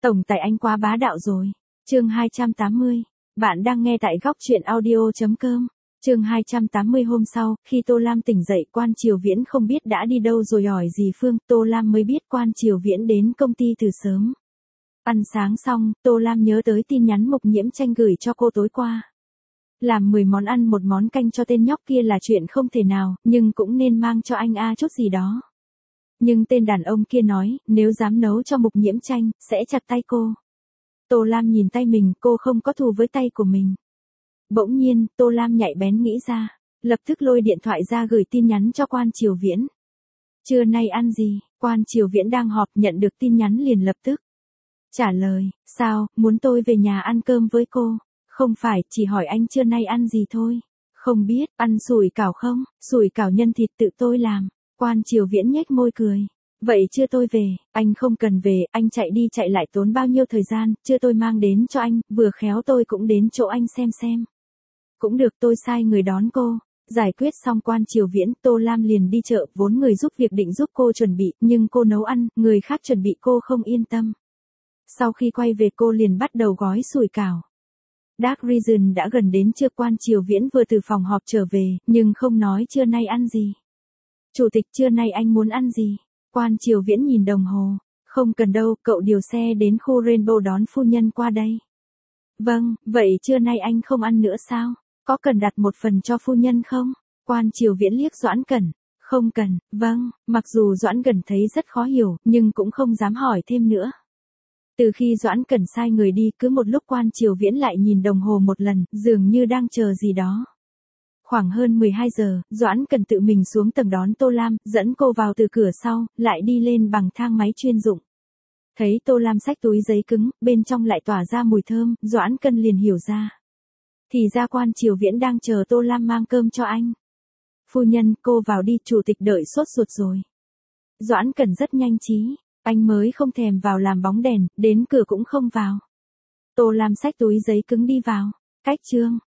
Tổng tài anh quá bá đạo rồi. Chương 280. Bạn đang nghe tại góc truyện audio.com. Chương 280. Hôm sau, khi Tô Lam tỉnh dậy, Quan Triều Viễn không biết đã đi đâu rồi hỏi dì Phương, Tô Lam mới biết Quan Triều Viễn đến công ty từ sớm. Ăn sáng xong, Tô Lam nhớ tới tin nhắn Mục Nhiễm Tranh gửi cho cô tối qua. Làm 10 món ăn một món canh cho tên nhóc kia là chuyện không thể nào, nhưng cũng nên mang cho anh chút gì đó. Nhưng tên đàn ông kia nói, nếu dám nấu cho Mục Nhiễm Tranh, sẽ chặt tay cô. Tô Lam nhìn tay mình, cô không có thù với tay của mình. Bỗng nhiên, Tô Lam nhạy bén nghĩ ra, lập tức lôi điện thoại ra gửi tin nhắn cho Quan Triều Viễn. Trưa nay ăn gì? Quan Triều Viễn đang họp, nhận được tin nhắn liền lập tức trả lời, sao, muốn tôi về nhà ăn cơm với cô? Không phải, chỉ hỏi anh trưa nay ăn gì thôi. Không biết, ăn sủi cảo không? Sủi cảo nhân thịt tự tôi làm. Quan Triều Viễn nhếch môi cười. Vậy chưa tôi về, anh không cần về, anh chạy đi chạy lại tốn bao nhiêu thời gian, chưa tôi mang đến cho anh, vừa khéo tôi cũng đến chỗ anh xem. Cũng được, tôi sai người đón cô. Giải quyết xong Quan Triều Viễn, Tô Lam liền đi chợ, vốn người giúp việc định giúp cô chuẩn bị, nhưng cô nấu ăn, người khác chuẩn bị cô không yên tâm. Sau khi quay về cô liền bắt đầu gói sủi cảo. Dark Region đã gần đến trưa, Quan Triều Viễn vừa từ phòng họp trở về, nhưng không nói trưa nay ăn gì. Chủ tịch, trưa nay anh muốn ăn gì? Quan Triều Viễn nhìn đồng hồ. Không cần đâu, cậu điều xe đến khu Rainbow đón phu nhân qua đây. Vâng, vậy trưa nay anh không ăn nữa sao? Có cần đặt một phần cho phu nhân không? Quan Triều Viễn liếc Doãn Cẩn. Không cần, vâng, mặc dù Doãn Cẩn thấy rất khó hiểu, nhưng cũng không dám hỏi thêm nữa. Từ khi Doãn Cẩn sai người đi, cứ một lúc Quan Triều Viễn lại nhìn đồng hồ một lần, dường như đang chờ gì đó. Khoảng hơn 12 giờ, Doãn Cẩn tự mình xuống tầng đón Tô Lam, dẫn cô vào từ cửa sau, lại đi lên bằng thang máy chuyên dụng. Thấy Tô Lam xách túi giấy cứng, bên trong lại tỏa ra mùi thơm, Doãn Cẩn liền hiểu ra. Thì ra Quan Triều Viễn đang chờ Tô Lam mang cơm cho anh. Phu nhân, cô vào đi, chủ tịch đợi sốt ruột rồi. Doãn Cẩn rất nhanh trí, anh mới không thèm vào làm bóng đèn, đến cửa cũng không vào. Tô Lam xách túi giấy cứng đi vào. Cách chương